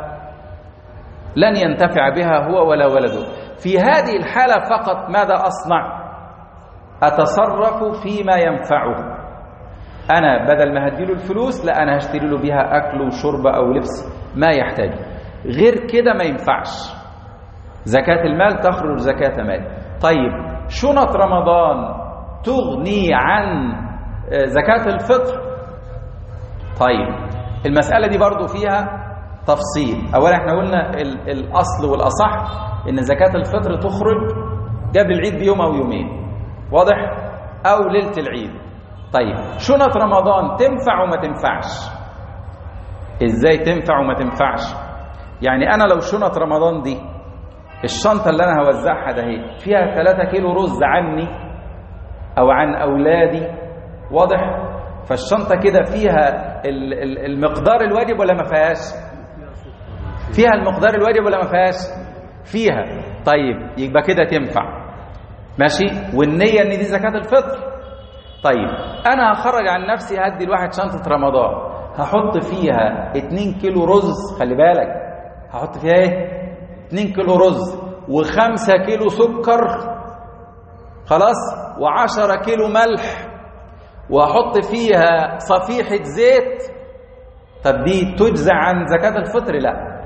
لن ينتفع بها هو ولا ولده. في هذه الحالة فقط ماذا أصنع؟ أتصرف فيما ينفعه. أنا بدل ما هديله الفلوس، لا أنا هشتري له بها أكل وشرب أو لبس ما يحتاج، غير كده ما ينفعش. زكاة المال تخرج زكاة مال. طيب شنط رمضان تغني عن زكاة الفطر؟ طيب المسألة دي برضو فيها تفصيل. أولا احنا قلنا الأصل والأصح إن زكاة الفطر تخرج قبل العيد بيوم أو يومين، واضح؟ أو ليلة العيد. طيب شنط رمضان تنفع وما تنفعش؟ إزاي تنفع وما تنفعش؟ يعني أنا لو شنط رمضان دي الشنطة اللي أنا هوزعها ده هي فيها ثلاثة كيلو رز عني أو عن أولادي، واضح؟ فالشنطة كده فيها المقدار الواجب ولا ما فيهاش؟ فيها المقدار الواجب ولا ما فيهاش؟ فيها. طيب يبقى كده تنفع، ماشي. والنية ان دي زكاة الفطر. طيب انا هخرج عن نفسي، هدي الواحد شنطة رمضان، هحط فيها اتنين كيلو رز، خلي بالك هحط فيها ايه؟ اتنين كيلو رز وخمسة كيلو سكر، خلاص، وعشرة كيلو ملح، وأحط فيها صفيحة زيت. طب دي تجزع عن زكاة الفطر؟ لا.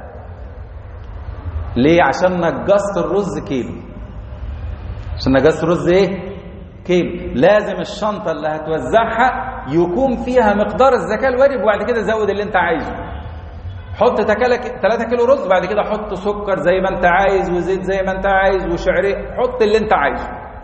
ليه؟ عشان نقصت الرز كيلو، عشان نقصت الرز ايه؟ كيلو. لازم الشنطة اللي هتوزعها يكون فيها مقدار الزكاة الواجب، وبعد كده زود اللي انت عايزه. حط ثلاثة كيلو رز، بعد كده حط سكر زي ما انت عايز، وزيت زي ما انت عايز، وشعرية، حط اللي انت عايزه.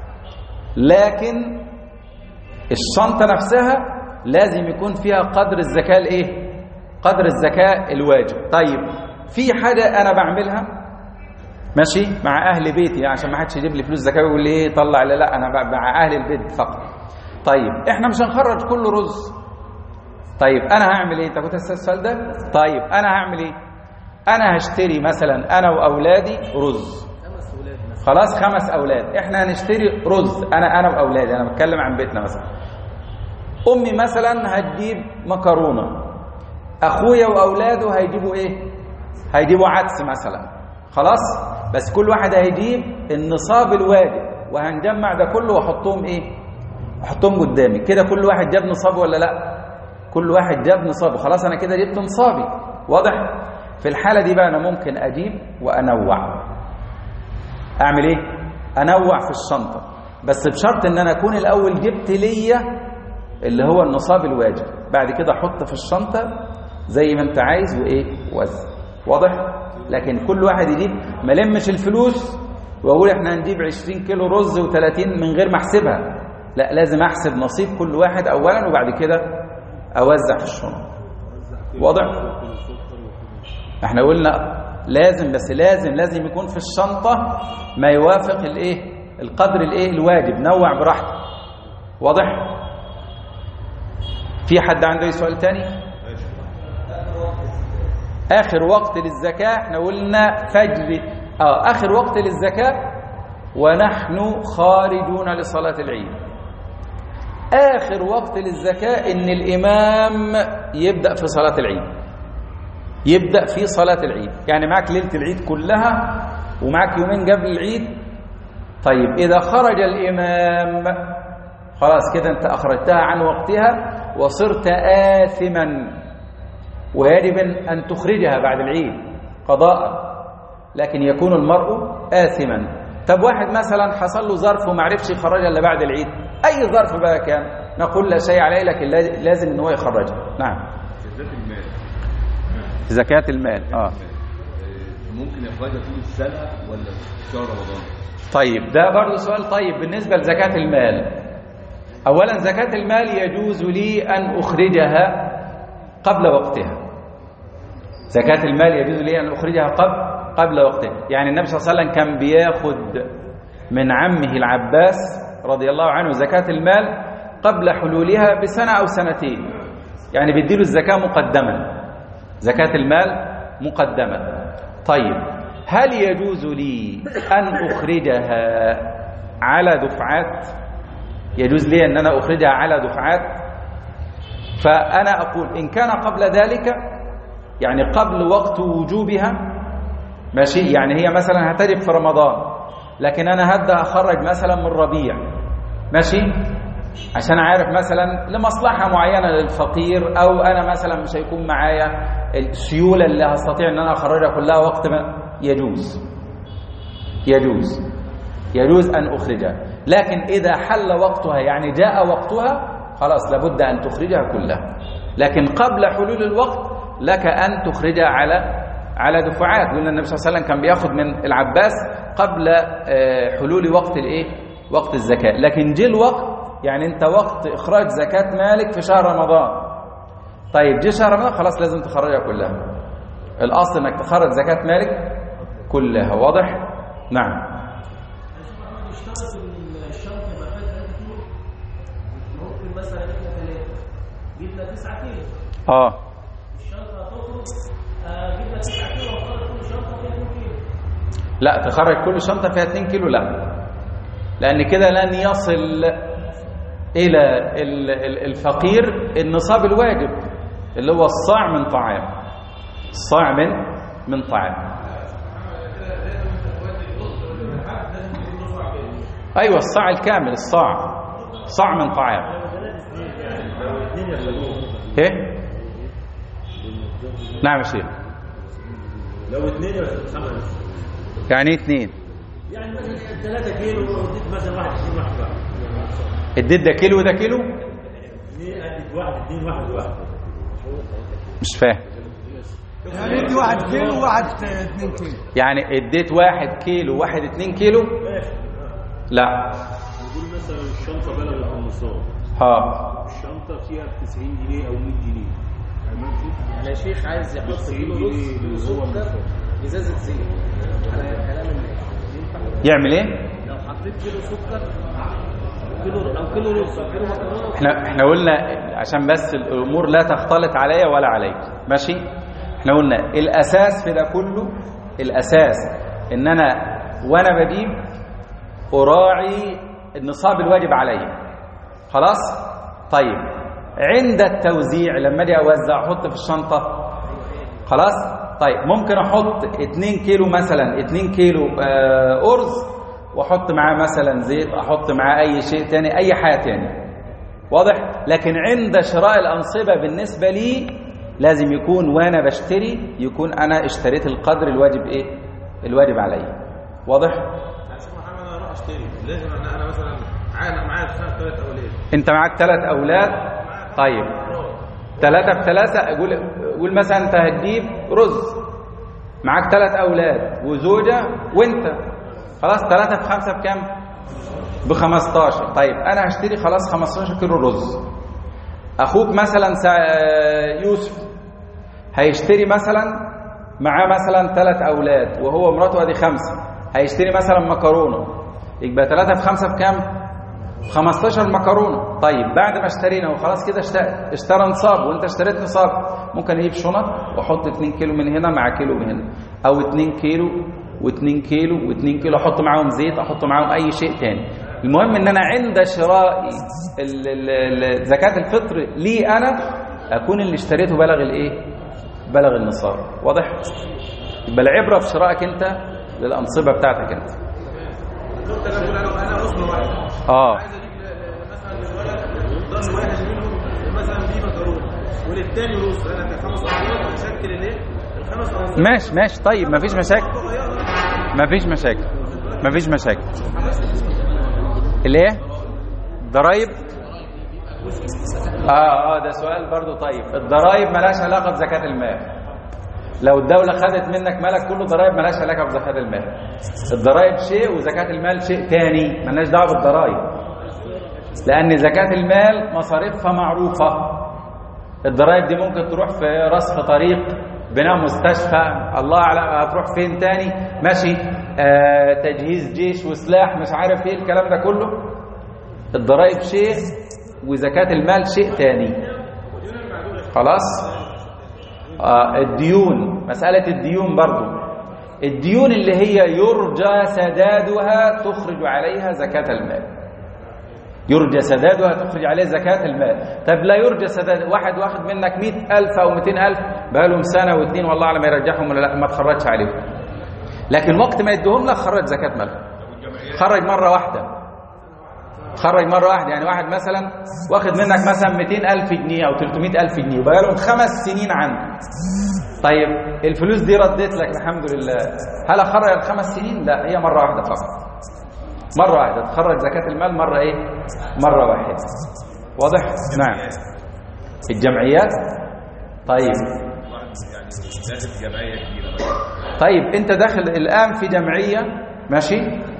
لكن الشنطة نفسها لازم يكون فيها قدر الزكاة الايه؟ قدر الزكاة الواجب. طيب في حاجة انا بعملها ماشي مع اهل بيتي، يعني عشان ما حدش يجيب لي فلوس زكاة ويقول لي ايه طلع، لا لا، انا مع اهل البيت فقط. طيب احنا مش هنخرج كله رز. طيب انا هعمل ايه؟ انت كنت تسال السؤال ده؟ طيب انا هعمل ايه؟ انا هشتري مثلا انا واولادي رز، خلاص خمس اولاد، احنا هنشتري رز انا انا واولادي، انا بتكلم عن بيتنا مثلا. امي مثلا هتجيب مكرونه، اخويا واولاده هيجيبوا ايه؟ هيجيبوا عدس مثلا، خلاص. بس كل واحد هيجيب النصاب الواجب، وهنجمع ده كله واحطهم ايه؟ احطهم قدامي كده. كل واحد جاب نصابه ولا لا؟ كل واحد جاب نصابه، خلاص انا كده جبت نصابي، واضح؟ في الحاله دي بقى انا ممكن اجيب وانوع. اعمل ايه؟ انوع في الشنطه، بس بشرط ان انا اكون الاول جبت ليا اللي هو النصاب الواجب، بعد كده احط في الشنطه زي ما انت عايز وايه وزن، واضح؟ لكن كل واحد يجيب، ما لمش الفلوس واقول احنا هنجيب عشرين كيلو رز وثلاثين من غير ما احسبها، لا، لازم احسب نصيب كل واحد اولا وبعد كده اوزع في الشنط، واضح؟ احنا قلنا لازم، بس لازم لازم يكون في الشنطة ما يوافق الايه؟ القدر الايه؟ الواجب. نوع براحتك، واضح؟ في حد عنده سؤال تاني؟ آخر وقت للزكاة احنا قلنا فجر آه آخر وقت للزكاة ونحن خارجون لصلاة العيد. آخر وقت للزكاة إن الإمام يبدأ في صلاة العيد، يبدأ في صلاة العيد، يعني معك ليلة العيد كلها ومعك يومين قبل العيد. طيب إذا خرج الإمام خلاص كده أنت أخرجتها عن وقتها وصرت آثما، ويجب أن تخرجها بعد العيد قضاء، لكن يكون المرء آثما. طب واحد مثلا حصل له ظرف وما عرفش يخرجها إلا بعد العيد، أي ظرف بقى كان، نقول لا شيء عليه، لكن لازم إن هو يخرجها. نعم. زكاة المال. زكاة المال اه ممكن يخرجها طول السنة ولا في شهر رمضان؟ طيب ده برضه سؤال. طيب بالنسبة لزكاة المال، أولا زكاة المال يجوز لي أن أخرجها قبل وقتها. زكاة المال يجوز لي أن أخرجها قبل قبل وقتها. يعني النبي صلى الله عليه وسلم كان بياخد من عمه العباس رضي الله عنه زكاة المال قبل حلولها بسنة أو سنتين، يعني بيديله الزكاة مقدما، زكاة المال مقدمة. طيب هل يجوز لي أن أخرجها على دفعات؟ يجوز لي أن أنا أخرجها على دفعات. فأنا أقول إن كان قبل ذلك، يعني قبل وقت وجوبها، ماشي، يعني هي مثلا هتجب في رمضان لكن أنا هبدأ أخرج مثلا من ربيع، ماشي، عشان عارف مثلا لمصلحة معينة للفقير، أو أنا مثلا مش هيكون معايا السيولة اللي هستطيع أن أنا أخرجها كلها وقت ما يجوز يجوز يجوز أن أخرجها. لكن إذا حل وقتها، يعني جاء وقتها، خلاص لابد أن تخرجها كلها. لكن قبل حلول الوقت لك أن تخرجها على على دفعات. قلنا النبي صلى الله عليه وسلم كان بياخد من العباس قبل حلول وقت الايه وقت الزكاة. لكن جه الوقت، يعني انت وقت اخراج زكاة مالك في شهر رمضان، طيب جه شهر رمضان خلاص لازم تخرجها كلها. الاصل انك تخرج زكاة مالك كلها. واضح؟ نعم. ممكن مثلا احنا ثلاثة جبنا تسعة كيلو، اه الشنطة هتخرج جبنا تسعة كيلو وخرج كل شنطة فيها اتنين كيلو. لا، تخرج كل شنطة فيها اتنين كيلو لا، لأن كده لن يصل إلى الفقير النصاب الواجب اللي هو الصاع من طعام، الصاع من من طعام. أيوة الصاع الكامل، الصاع صاع من طعام. ايه؟ نعم يا شيخ. لو اثنين يا خمسة. يعني اثنين؟ يعني مثلا ثلاثة كيلو وديت مثلا واحد اثنين واحد واحد. اديت ده كيلو وده كيلو؟ اثنين اديت واحد اثنين واحد واحد. مش فاهم. يعني ادي واحد كيلو وواحد اثنين كيلو. يعني اديت واحد كيلو وواحد اثنين كيلو؟ لا. نقول مثلا الشنطة بلغت النصاب. ها. الشنطة فيها تسعين جنيه أو مية جنيه. يعني يا شيخ عايز يحط كيلو رز وسكر ازازة زيت على كلام الناس، يعمل ايه؟ لو حطيت كيلو سكر كيلو او كيلو رز او كيلو مكرونه. احنا احنا قلنا عشان بس الامور لا تختلط عليا ولا عليك، ماشي؟ احنا قلنا الاساس في ده كله، الاساس ان انا وانا بجيب اراعي النصاب الواجب عليا. خلاص؟ طيب عند التوزيع لما اجي اوزع احط في الشنطه، خلاص؟ طيب ممكن احط اتنين كيلو مثلا، اتنين كيلو آه ارز، واحط معاه مثلا زيت، احط معاه اي شيء تاني، اي حاجه تاني. واضح؟ لكن عند شراء الانصبه بالنسبه لي لازم يكون وانا بشتري يكون انا اشتريت القدر الواجب ايه الواجب عليا. واضح؟ يا شيخ محمد انا اروح اشتري لازم ان انا مثلا انا معايا ثلاث اولاد. انت معاك ثلاث اولاد؟ طيب ثلاثة في ثلاثة، قول قول مثلا انت هتجيب رز، معاك ثلاث اولاد وزوجة وانت، خلاص ثلاثة في خمسة بكام؟ بخمستاشر. طيب انا هشتري خلاص خمستاشر كيلو رز. اخوك مثلا يوسف هيشتري مثلا معاه مثلا ثلاث اولاد وهو مراته ادي خمسة، هيشتري مثلا مكرونة، يبقى ثلاثة في خمسة بكام؟ خمستاشر مكرونه. طيب بعد ما اشترينا وخلاص كده اشترى نصاب وانت اشتريت نصاب، ممكن اجيب شنط واحط اتنين كيلو من هنا مع كيلو من هنا، او اتنين كيلو واثنين كيلو واثنين كيلو، احط معاهم زيت، احط معاهم اي شيء تاني. المهم ان انا عند شراء زكاة الفطر لي انا اكون اللي اشتريته بلغ الايه؟ بلغ النصاب. واضح؟ يبقى العبرة في شرائك انت للأنصبة بتاعتك انت. انا رسم واحد اه عايز اجيب مثلا للولد ضل واحد منهم مثلا دي مكرونه وللتاني رز، انا كخمس افراد هشكل الايه؟ الخمس افراد. ماشي ماشي طيب، مفيش مشاكل مفيش مشاكل مفيش مشاكل. الايه؟ ضرايب؟ اه اه ده سؤال برضو. طيب الضرايب ملهاش علاقه بزكاه المال. لو الدوله خدت منك مالك كله ضرايب ملهاش علاقه بزكاه المال. الضرايب شيء وزكاه المال شيء تاني، ملناش دعوه بالضرايب، لان زكاه المال مصاريفها معروفه. الضرايب دي ممكن تروح في رصف طريق، بناء مستشفى، الله اعلم هتروح فين تاني، ماشي، آه تجهيز جيش وسلاح، مش عارف ايه الكلام ده كله. الضرايب شيء وزكاة المال شيء تاني. خلاص؟ آه الديون، مسألة الديون برضو، الديون اللي هي يرجى سدادها تخرج عليها زكاة المال. يرجى سدادها تخرج عليه زكاة المال. طب لا يرجى سداد، واحد واخد منك مئة ألف أو مئتين ألف بقالهم سنة واثنين والله أعلم يرجعهم ولا لا، ما تخرجش عليهم. لكن وقت ما يدوهم لك خرج زكاة مال. خرج مرة واحدة، خرج مرة واحدة. يعني واحد مثلا واخد منك مثلا مئتين ألف جنيه أو ثلاثمئة ألف جنيه وبقى لهم خمس سنين عنده. طيب الفلوس دي رديت لك الحمد لله، هل أخرج الخمس سنين؟ لا، هي مرة واحدة فقط. مرة واحدة تخرج زكاة المال، مرة إيه؟ مرة واحدة. واضح؟ نعم. الجمعيات؟ طيب طيب أنت داخل الآن في جمعية، ماشي،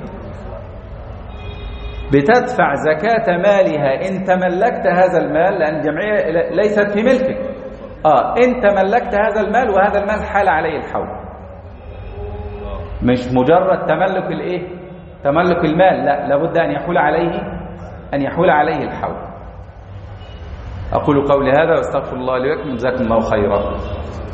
بتدفع زكاة مالها إن تملكت هذا المال، لأن الجمعية ليست في ملكك. آه أنت ملكت هذا المال وهذا المال حال عليه الحول، مش مجرد تملك الإيه؟ تملك المال، لا، لابد أن يحول عليه أن يحول عليه الحول. أقول قولي هذا واستغفر الله لي ولكم، جزاكم الله خيرا.